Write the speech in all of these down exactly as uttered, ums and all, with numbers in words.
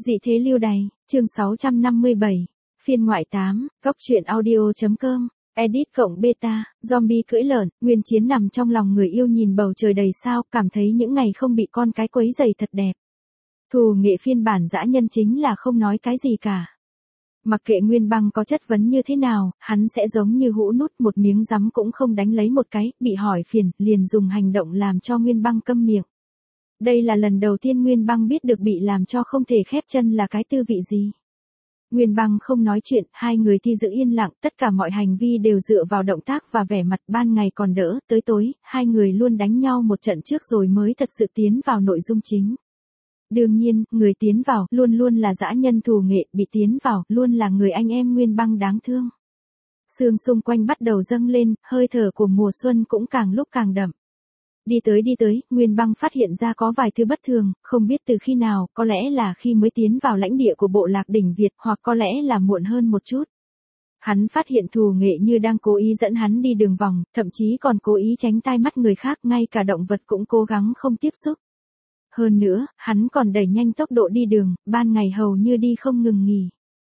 Dị thế lưu đày, chương sáu trăm năm mươi bảy, phiên ngoại tám, góc truyện audio.com, edit cộng beta, zombie cưỡi lợn, Nguyên Chiến nằm trong lòng người yêu nhìn bầu trời đầy sao, cảm thấy những ngày không bị con cái quấy rầy thật đẹp. Thù nghệ phiên bản dã nhân chính là không nói cái gì cả. Mặc kệ Nguyên Băng có chất vấn như thế nào, hắn sẽ giống như hũ nút, một miếng giấm cũng không đánh lấy một cái, bị hỏi phiền, liền dùng hành động làm cho Nguyên Băng câm miệng. Đây là lần đầu tiên Nguyên Băng biết được bị làm cho không thể khép chân là cái tư vị gì. Nguyên Băng không nói chuyện, hai người thì giữ yên lặng, tất cả mọi hành vi đều dựa vào động tác và vẻ mặt, ban ngày còn đỡ, tới tối, hai người luôn đánh nhau một trận trước rồi mới thật sự tiến vào nội dung chính. Đương nhiên, người tiến vào, luôn luôn là dã nhân Thù Nghệ, bị tiến vào, luôn là người anh em Nguyên Băng đáng thương. Sương xung quanh bắt đầu dâng lên, hơi thở của mùa xuân cũng càng lúc càng đậm. Đi tới đi tới, Nguyên Băng phát hiện ra có vài thứ bất thường, không biết từ khi nào, có lẽ là khi mới tiến vào lãnh địa của bộ lạc đỉnh Việt, hoặc có lẽ là muộn hơn một chút. Hắn phát hiện Thù Nghệ như đang cố ý dẫn hắn đi đường vòng, thậm chí còn cố ý tránh tai mắt người khác, ngay cả động vật cũng cố gắng không tiếp xúc. Hơn nữa, hắn còn đẩy nhanh tốc độ đi đường, ban ngày hầu như đi không ngừng nghỉ.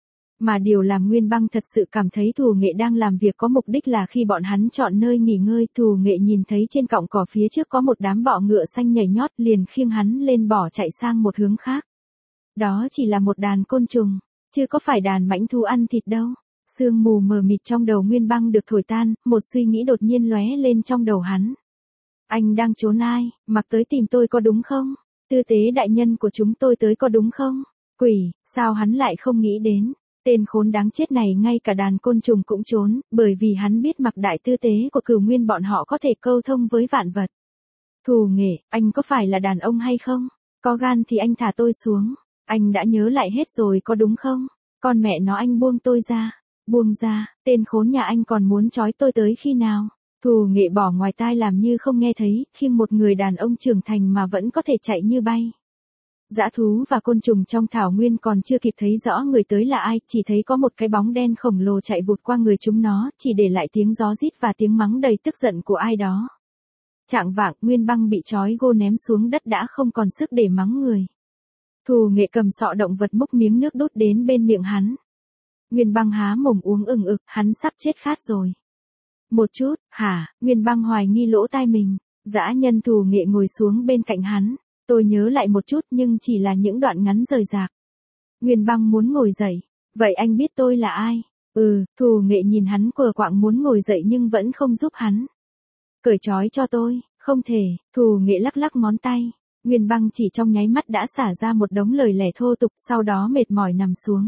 Mà điều làm Nguyên Băng thật sự cảm thấy Thù Nghệ đang làm việc có mục đích là khi bọn hắn chọn nơi nghỉ ngơi, Thù Nghệ nhìn thấy trên cọng cỏ phía trước có một đám bọ ngựa xanh nhảy nhót, liền khiêng hắn lên bỏ chạy sang một hướng khác. Đó chỉ là một đàn côn trùng, chứ có phải đàn mãnh thú ăn thịt đâu. Sương mù mờ mịt trong đầu Nguyên Băng được thổi tan, một suy nghĩ đột nhiên lóe lên trong đầu hắn. Anh đang trốn ai, mặc tới tìm tôi có đúng không? Tư tế đại nhân của chúng tôi tới có đúng không? Quỷ, sao hắn lại không nghĩ đến? Tên khốn đáng chết này ngay cả đàn côn trùng cũng trốn, bởi vì hắn biết Mặc đại tư tế của Cửu Nguyên bọn họ có thể câu thông với vạn vật. Thù Nghệ, anh có phải là đàn ông hay không? Có gan thì anh thả tôi xuống. Anh đã nhớ lại hết rồi có đúng không? Con mẹ nó, anh buông tôi ra. Buông ra, tên khốn nhà anh còn muốn trói tôi tới khi nào? Thù Nghệ bỏ ngoài tai làm như không nghe thấy, khiêng một người đàn ông trưởng thành mà vẫn có thể chạy như bay. Dã thú và côn trùng trong thảo nguyên còn chưa kịp thấy rõ người tới là ai, chỉ thấy có một cái bóng đen khổng lồ chạy vụt qua người chúng nó, chỉ để lại tiếng gió rít và tiếng mắng đầy tức giận của ai đó. Chạng vạng, Nguyên Băng bị trói gô ném xuống đất đã không còn sức để mắng người. Thù Nghệ cầm sọ động vật múc miếng nước đút đến bên miệng hắn. Nguyên Băng há mồm uống ừng ực, hắn sắp chết khát rồi. Một chút, hả? Nguyên Băng hoài nghi lỗ tai mình. Dã nhân Thù Nghệ ngồi xuống bên cạnh hắn. Tôi nhớ lại một chút nhưng chỉ là những đoạn ngắn rời rạc. Nguyên Băng muốn ngồi dậy. Vậy anh biết tôi là ai? Ừ, Thù Nghệ nhìn hắn quờ quạng muốn ngồi dậy nhưng vẫn không giúp hắn. Cởi trói cho tôi. Không thể, Thù Nghệ lắc lắc ngón tay. Nguyên Băng chỉ trong nháy mắt đã xả ra một đống lời lẽ thô tục, sau đó mệt mỏi nằm xuống.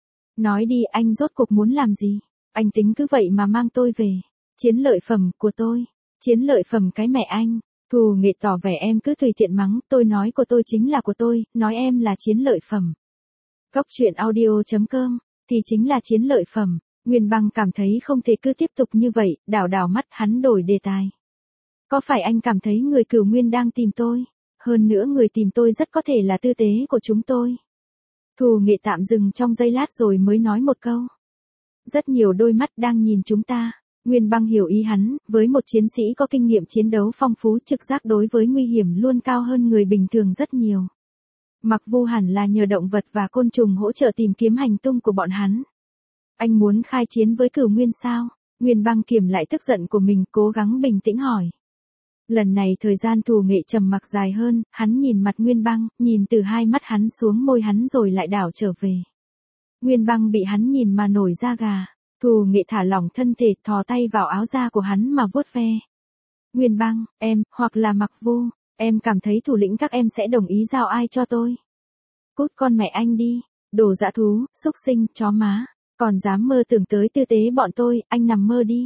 Nói đi, anh rốt cuộc muốn làm gì? Anh tính cứ vậy mà mang tôi về. Chiến lợi phẩm của tôi. Chiến lợi phẩm cái mẹ anh. Thù Nghệ tỏ vẻ em cứ tùy tiện mắng, tôi nói của tôi chính là của tôi, nói em là chiến lợi phẩm. Góc truyện audio.com, thì chính là chiến lợi phẩm. Nguyên Băng cảm thấy không thể cứ tiếp tục như vậy, đảo đảo mắt hắn đổi đề tài. Có phải anh cảm thấy người Cửu Nguyên đang tìm tôi? Hơn nữa người tìm tôi rất có thể là tư tế của chúng tôi. Thù Nghệ tạm dừng trong giây lát rồi mới nói một câu. Rất nhiều đôi mắt đang nhìn chúng ta. Nguyên Băng hiểu ý hắn, với một chiến sĩ có kinh nghiệm chiến đấu phong phú, trực giác đối với nguy hiểm luôn cao hơn người bình thường rất nhiều. Mặc Vu hẳn là nhờ động vật và côn trùng hỗ trợ tìm kiếm hành tung của bọn hắn. Anh muốn khai chiến với Cửu Nguyên sao? Nguyên Băng kiềm lại tức giận của mình, cố gắng bình tĩnh hỏi. Lần này thời gian Thù Nghệ trầm mặc dài hơn, hắn nhìn mặt Nguyên Băng, nhìn từ hai mắt hắn xuống môi hắn rồi lại đảo trở về. Nguyên Băng bị hắn nhìn mà nổi da gà. Thù Nghệ thả lỏng thân thể, thò tay vào áo da của hắn mà vuốt ve. Nguyên Băng, em, hoặc là Mặc Vu, em cảm thấy thủ lĩnh các em sẽ đồng ý giao ai cho tôi? Cút con mẹ anh đi, đồ dã thú, xúc sinh, chó má, còn dám mơ tưởng tới tư tế bọn tôi, anh nằm mơ đi.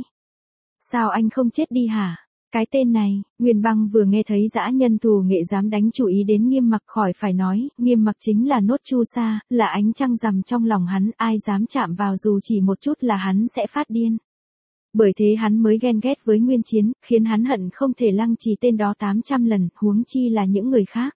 Sao anh không chết đi hả? Cái tên này, Nguyên Băng vừa nghe thấy dã nhân Thù Nghệ dám đánh chủ ý đến Nghiêm Mặc, khỏi phải nói, Nghiêm Mặc chính là nốt chu sa, là ánh trăng rằm trong lòng hắn, ai dám chạm vào dù chỉ một chút là hắn sẽ phát điên. Bởi thế hắn mới ghen ghét với Nguyên Chiến, khiến hắn hận không thể lăng trì tên đó tám trăm lần, huống chi là những người khác.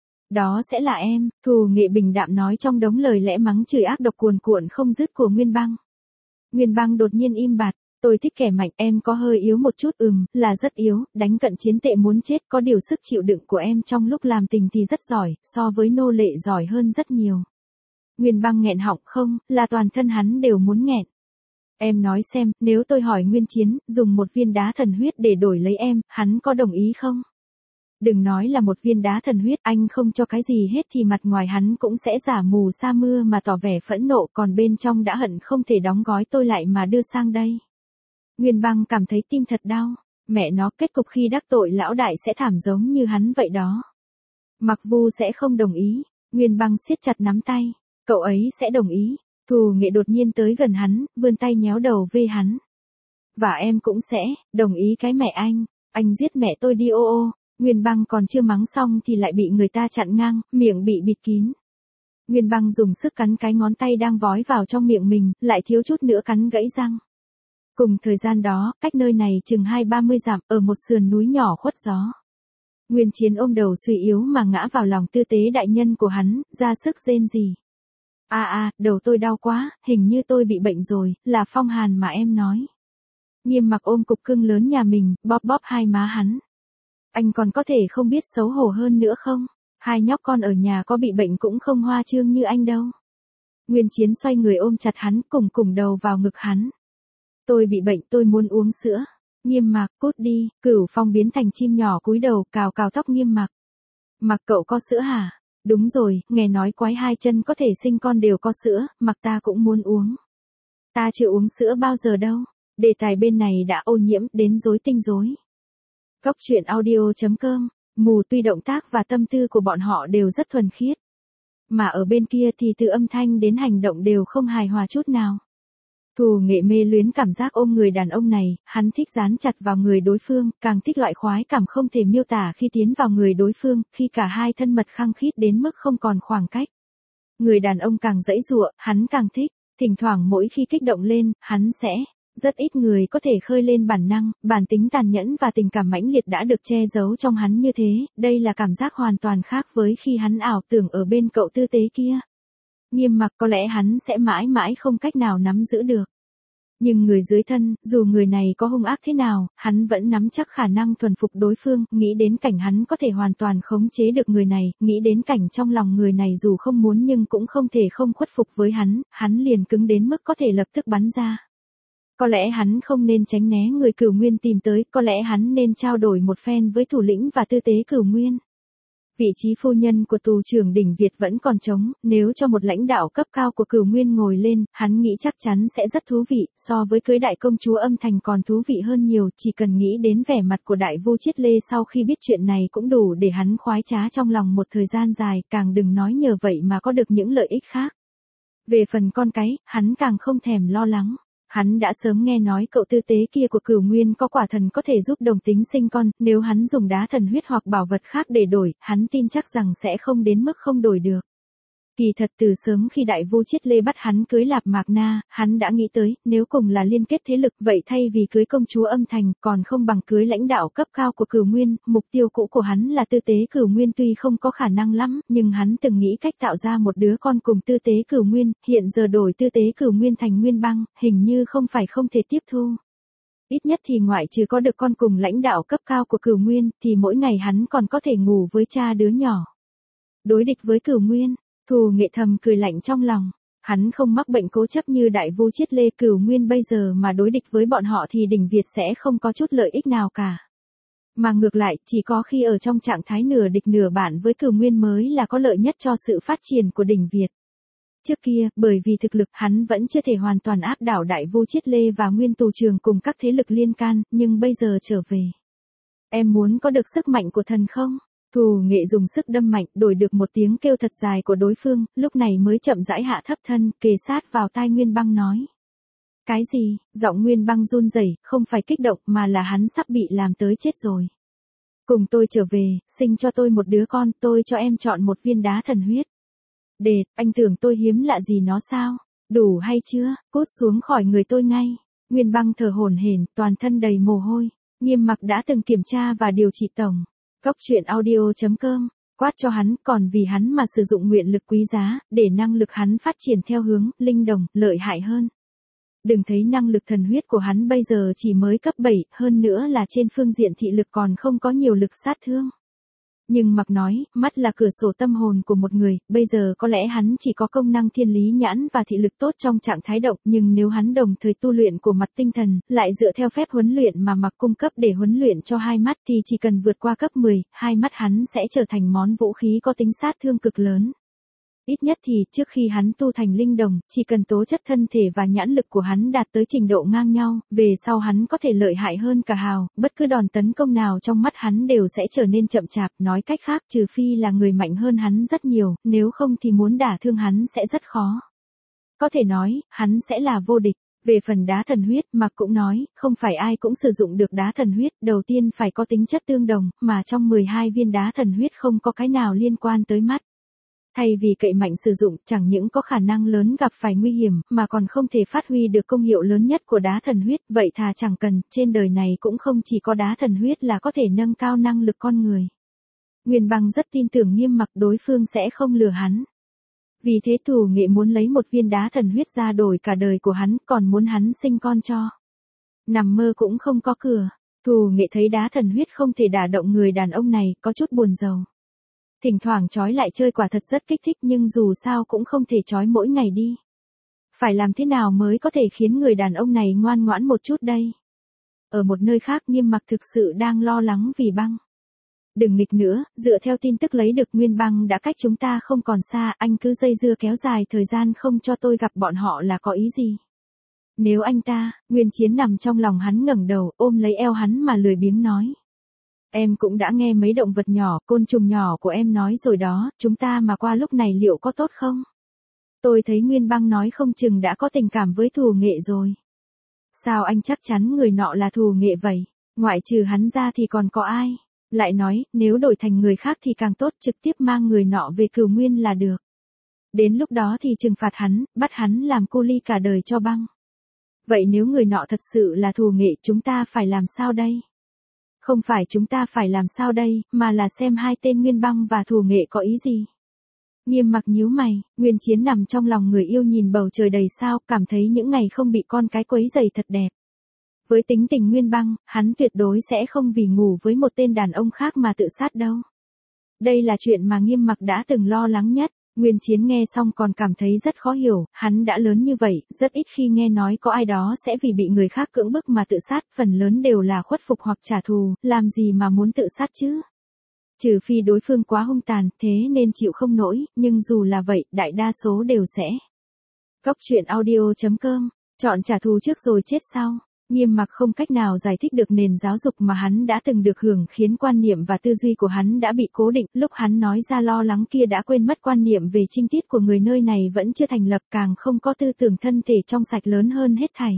Đó sẽ là em, Thù Nghệ bình đạm nói trong đống lời lẽ mắng chửi ác độc cuồn cuộn không dứt của Nguyên Băng. Nguyên Băng đột nhiên im bặt. Tôi thích kẻ mạnh, em có hơi yếu một chút, ừm, là rất yếu, đánh cận chiến tệ muốn chết, có điều sức chịu đựng của em trong lúc làm tình thì rất giỏi, so với nô lệ giỏi hơn rất nhiều. Nguyên Băng nghẹn họng, không, là toàn thân hắn đều muốn nghẹn. Em nói xem, nếu tôi hỏi Nguyên Chiến, dùng một viên đá thần huyết để đổi lấy em, hắn có đồng ý không? Đừng nói là một viên đá thần huyết, anh không cho cái gì hết thì mặt ngoài hắn cũng sẽ giả mù sa mưa mà tỏ vẻ phẫn nộ, còn bên trong đã hận không thể đóng gói tôi lại mà đưa sang đây. Nguyên Băng cảm thấy tim thật đau, mẹ nó, kết cục khi đắc tội lão đại sẽ thảm giống như hắn vậy đó. Mặc Vu sẽ không đồng ý, Nguyên Băng siết chặt nắm tay, cậu ấy sẽ đồng ý. Thù Nghệ đột nhiên tới gần hắn, vươn tay nhéo đầu vê hắn. Và em cũng sẽ, đồng ý cái mẹ anh, anh giết mẹ tôi đi ô ô. Nguyên Băng còn chưa mắng xong thì lại bị người ta chặn ngang, miệng bị bịt kín. Nguyên Băng dùng sức cắn cái ngón tay đang vói vào trong miệng mình, lại thiếu chút nữa cắn gãy răng. Cùng thời gian đó, cách nơi này chừng hai ba mươi dặm, ở một sườn núi nhỏ khuất gió. Nguyên Chiến ôm đầu suy yếu mà ngã vào lòng tư tế đại nhân của hắn, ra sức rên rỉ. À à, đầu tôi đau quá, hình như tôi bị bệnh rồi, là phong hàn mà em nói. Nghiêm Mặc ôm cục cưng lớn nhà mình, bóp bóp hai má hắn. Anh còn có thể không biết xấu hổ hơn nữa không? Hai nhóc con ở nhà có bị bệnh cũng không hoa trương như anh đâu. Nguyên Chiến xoay người ôm chặt hắn, cùng cùng đầu vào ngực hắn. Tôi bị bệnh, tôi muốn uống sữa. Nghiêm Mặc, cút đi. Cửu Phong biến thành chim nhỏ cúi đầu, cào cào tóc Nghiêm Mặc. Mặc cậu có sữa hả? Đúng rồi, nghe nói quái hai chân có thể sinh con đều có sữa, Mặc ta cũng muốn uống. Ta chưa uống sữa bao giờ đâu. Đề tài bên này đã ô nhiễm đến rối tinh rối. Góc truyện audio chấm com, mù tuy động tác và tâm tư của bọn họ đều rất thuần khiết. Mà ở bên kia thì từ âm thanh đến hành động đều không hài hòa chút nào. Thù Nghệ mê luyến cảm giác ôm người đàn ông này, hắn thích dán chặt vào người đối phương, càng thích loại khoái cảm không thể miêu tả khi tiến vào người đối phương, khi cả hai thân mật khăng khít đến mức không còn khoảng cách. Người đàn ông càng dãy dụa, hắn càng thích, thỉnh thoảng mỗi khi kích động lên, hắn sẽ... Rất ít người có thể khơi lên bản năng, bản tính tàn nhẫn và tình cảm mãnh liệt đã được che giấu trong hắn như thế, đây là cảm giác hoàn toàn khác với khi hắn ảo tưởng ở bên cậu tư tế kia. Nghiêm Mặc có lẽ hắn sẽ mãi mãi không cách nào nắm giữ được. Nhưng người dưới thân, dù người này có hung ác thế nào, hắn vẫn nắm chắc khả năng thuần phục đối phương, nghĩ đến cảnh hắn có thể hoàn toàn khống chế được người này, nghĩ đến cảnh trong lòng người này dù không muốn nhưng cũng không thể không khuất phục với hắn, hắn liền cứng đến mức có thể lập tức bắn ra. Có lẽ hắn không nên tránh né người Cửu Nguyên tìm tới, có lẽ hắn nên trao đổi một phen với thủ lĩnh và tư tế Cửu Nguyên. Vị trí phu nhân của tù trưởng đỉnh Việt vẫn còn trống, nếu cho một lãnh đạo cấp cao của Cửu Nguyên ngồi lên, hắn nghĩ chắc chắn sẽ rất thú vị, so với cưới đại công chúa Âm Thành còn thú vị hơn nhiều, chỉ cần nghĩ đến vẻ mặt của đại Vu Chiết Lê sau khi biết chuyện này cũng đủ để hắn khoái trá trong lòng một thời gian dài, càng đừng nói nhờ vậy mà có được những lợi ích khác. Về phần con cái, hắn càng không thèm lo lắng. Hắn đã sớm nghe nói cậu tư tế kia của Cửu Nguyên có quả thần có thể giúp đồng tính sinh con, nếu hắn dùng đá thần huyết hoặc bảo vật khác để đổi, hắn tin chắc rằng sẽ không đến mức không đổi được. Kỳ thật từ sớm khi đại Vu Chiết Lê bắt hắn cưới Lạp Mạc Na, hắn đã nghĩ tới, nếu cùng là liên kết thế lực vậy thay vì cưới công chúa Âm Thành, còn không bằng cưới lãnh đạo cấp cao của Cửu Nguyên, mục tiêu cũ của hắn là tư tế Cửu Nguyên tuy không có khả năng lắm, nhưng hắn từng nghĩ cách tạo ra một đứa con cùng tư tế Cửu Nguyên, hiện giờ đổi tư tế Cửu Nguyên thành Nguyên Băng, hình như không phải không thể tiếp thu. Ít nhất thì ngoại trừ có được con cùng lãnh đạo cấp cao của Cửu Nguyên, thì mỗi ngày hắn còn có thể ngủ với cha đứa nhỏ. Đối địch với Cửu Nguyên. Thù Nghệ thầm cười lạnh trong lòng, hắn không mắc bệnh cố chấp như đại Vu Chiết Lê Cửu Nguyên bây giờ mà đối địch với bọn họ thì đỉnh Việt sẽ không có chút lợi ích nào cả. Mà ngược lại, chỉ có khi ở trong trạng thái nửa địch nửa bạn với Cửu Nguyên mới là có lợi nhất cho sự phát triển của đỉnh Việt. Trước kia, bởi vì thực lực hắn vẫn chưa thể hoàn toàn áp đảo đại Vu Chiết Lê và Nguyên Tù Trường cùng các thế lực liên can, nhưng bây giờ trở về. Em muốn có được sức mạnh của thần không? Thù Nghệ dùng sức đâm mạnh, đổi được một tiếng kêu thật dài của đối phương, lúc này mới chậm rãi hạ thấp thân, kề sát vào tai Nguyên Băng nói. Cái gì? Giọng Nguyên Băng run rẩy, không phải kích động mà là hắn sắp bị làm tới chết rồi. Cùng tôi trở về, sinh cho tôi một đứa con, tôi cho em chọn một viên đá thần huyết. Đệt, anh tưởng tôi hiếm lạ gì nó sao? Đủ hay chưa? Cút xuống khỏi người tôi ngay. Nguyên Băng thở hổn hển, toàn thân đầy mồ hôi. Nghiêm Mặc đã từng kiểm tra và điều trị tổng. Góc truyện audio chấm com, quát cho hắn, còn vì hắn mà sử dụng nguyện lực quý giá, để năng lực hắn phát triển theo hướng, linh đồng, lợi hại hơn. Đừng thấy năng lực thần huyết của hắn bây giờ chỉ mới cấp bảy, hơn nữa là trên phương diện thị lực còn không có nhiều lực sát thương. Nhưng Mặc nói, mắt là cửa sổ tâm hồn của một người, bây giờ có lẽ hắn chỉ có công năng thiên lý nhãn và thị lực tốt trong trạng thái động, nhưng nếu hắn đồng thời tu luyện của mặt tinh thần, lại dựa theo phép huấn luyện mà Mặc cung cấp để huấn luyện cho hai mắt thì chỉ cần vượt qua cấp mười, hai mắt hắn sẽ trở thành món vũ khí có tính sát thương cực lớn. Ít nhất thì, trước khi hắn tu thành linh đồng, chỉ cần tố chất thân thể và nhãn lực của hắn đạt tới trình độ ngang nhau, về sau hắn có thể lợi hại hơn cả Hào, bất cứ đòn tấn công nào trong mắt hắn đều sẽ trở nên chậm chạp, nói cách khác trừ phi là người mạnh hơn hắn rất nhiều, nếu không thì muốn đả thương hắn sẽ rất khó. Có thể nói, hắn sẽ là vô địch. Về phần đá thần huyết, Mặc cũng nói, không phải ai cũng sử dụng được đá thần huyết, đầu tiên phải có tính chất tương đồng, mà trong mười hai viên đá thần huyết không có cái nào liên quan tới mắt. Thay vì cậy mạnh sử dụng, chẳng những có khả năng lớn gặp phải nguy hiểm, mà còn không thể phát huy được công hiệu lớn nhất của đá thần huyết, vậy thà chẳng cần, trên đời này cũng không chỉ có đá thần huyết là có thể nâng cao năng lực con người. Nguyên Băng rất tin tưởng Nghiêm Mặc đối phương sẽ không lừa hắn. Vì thế Thù Nghệ muốn lấy một viên đá thần huyết ra đổi cả đời của hắn, còn muốn hắn sinh con cho. Nằm mơ cũng không có cửa. Thù Nghệ thấy đá thần huyết không thể đả động người đàn ông này, có chút buồn rầu. Thỉnh thoảng trói lại chơi quả thật rất kích thích nhưng dù sao cũng không thể trói mỗi ngày đi. Phải làm thế nào mới có thể khiến người đàn ông này ngoan ngoãn một chút đây? Ở một nơi khác Nghiêm Mặc thực sự đang lo lắng vì Băng. Đừng nghịch nữa, dựa theo tin tức lấy được Nguyên Băng đã cách chúng ta không còn xa, anh cứ dây dưa kéo dài thời gian không cho tôi gặp bọn họ là có ý gì? Nếu anh ta, Nguyên Chiến nằm trong lòng hắn ngẩng đầu, ôm lấy eo hắn mà lười biếng nói. Em cũng đã nghe mấy động vật nhỏ, côn trùng nhỏ của em nói rồi đó, chúng ta mà qua lúc này liệu có tốt không? Tôi thấy Nguyên Băng nói không chừng đã có tình cảm với Thù Nghệ rồi. Sao anh chắc chắn người nọ là Thù Nghệ vậy? Ngoại trừ hắn ra thì còn có ai? Lại nói, nếu đổi thành người khác thì càng tốt, trực tiếp mang người nọ về Cửu Nguyên là được. Đến lúc đó thì trừng phạt hắn, bắt hắn làm cô ly cả đời cho Băng. Vậy nếu người nọ thật sự là Thù Nghệ chúng ta phải làm sao đây? Không phải chúng ta phải làm sao đây, mà là xem hai tên Nguyên Băng và Thù Nghệ có ý gì. Nghiêm Mặc nhíu mày, Nguyên Chiến nằm trong lòng người yêu nhìn bầu trời đầy sao, cảm thấy những ngày không bị con cái quấy rầy thật đẹp. Với tính tình Nguyên Băng, hắn tuyệt đối sẽ không vì ngủ với một tên đàn ông khác mà tự sát đâu. Đây là chuyện mà Nghiêm Mặc đã từng lo lắng nhất. Nguyên Chiến nghe xong còn cảm thấy rất khó hiểu, hắn đã lớn như vậy, rất ít khi nghe nói có ai đó sẽ vì bị người khác cưỡng bức mà tự sát, phần lớn đều là khuất phục hoặc trả thù, làm gì mà muốn tự sát chứ? Trừ phi đối phương quá hung tàn, thế nên chịu không nổi, nhưng dù là vậy, đại đa số đều sẽ. Góc truyện audio chấm com, chọn trả thù trước rồi chết sau. Nghiêm Mặc không cách nào giải thích được nền giáo dục mà hắn đã từng được hưởng khiến quan niệm và tư duy của hắn đã bị cố định, lúc hắn nói ra lo lắng kia đã quên mất quan niệm về trinh tiết của người nơi này vẫn chưa thành lập, càng không có tư tưởng thân thể trong sạch lớn hơn hết thảy.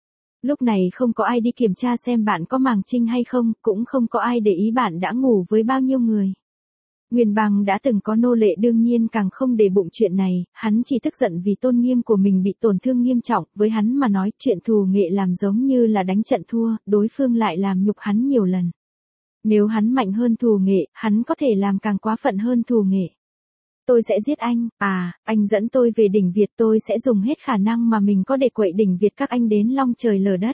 Lúc này không có ai đi kiểm tra xem bạn có màng trinh hay không, cũng không có ai để ý bạn đã ngủ với bao nhiêu người. Nguyên Băng đã từng có nô lệ đương nhiên càng không để bụng chuyện này, hắn chỉ tức giận vì tôn nghiêm của mình bị tổn thương nghiêm trọng, với hắn mà nói chuyện Thù Nghệ làm giống như là đánh trận thua, đối phương lại làm nhục hắn nhiều lần. Nếu hắn mạnh hơn Thù Nghệ, hắn có thể làm càng quá phận hơn Thù Nghệ. Tôi sẽ giết anh, à, anh dẫn tôi về đỉnh Việt tôi sẽ dùng hết khả năng mà mình có để quậy đỉnh Việt các anh đến long trời lở đất.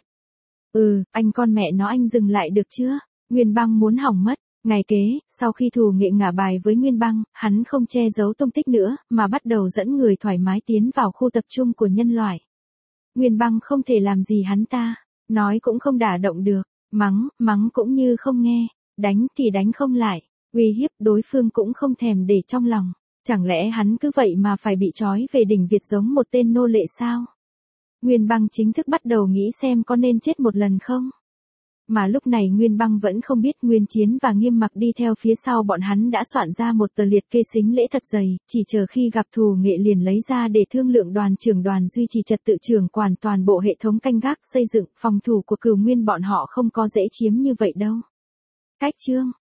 Ừ, anh con mẹ nó anh dừng lại được chưa? Nguyên Băng muốn hỏng mất. Ngày kế, sau khi Thù Nghệ ngả bài với Nguyên Băng, hắn không che giấu tung tích nữa, mà bắt đầu dẫn người thoải mái tiến vào khu tập trung của nhân loại. Nguyên Băng không thể làm gì hắn ta, nói cũng không đả động được, mắng, mắng cũng như không nghe, đánh thì đánh không lại, uy hiếp đối phương cũng không thèm để trong lòng. Chẳng lẽ hắn cứ vậy mà phải bị trói về đỉnh Việt giống một tên nô lệ sao? Nguyên Băng chính thức bắt đầu nghĩ xem có nên chết một lần không? Mà lúc này Nguyên Băng vẫn không biết Nguyên Chiến và Nghiêm Mặc đi theo phía sau bọn hắn đã soạn ra một tờ liệt kê sính lễ thật dày, chỉ chờ khi gặp Thù Nghệ liền lấy ra để thương lượng đoàn trưởng đoàn duy trì trật tự trưởng quản toàn bộ hệ thống canh gác xây dựng phòng thủ của Cửu Nguyên bọn họ không có dễ chiếm như vậy đâu. Cách chương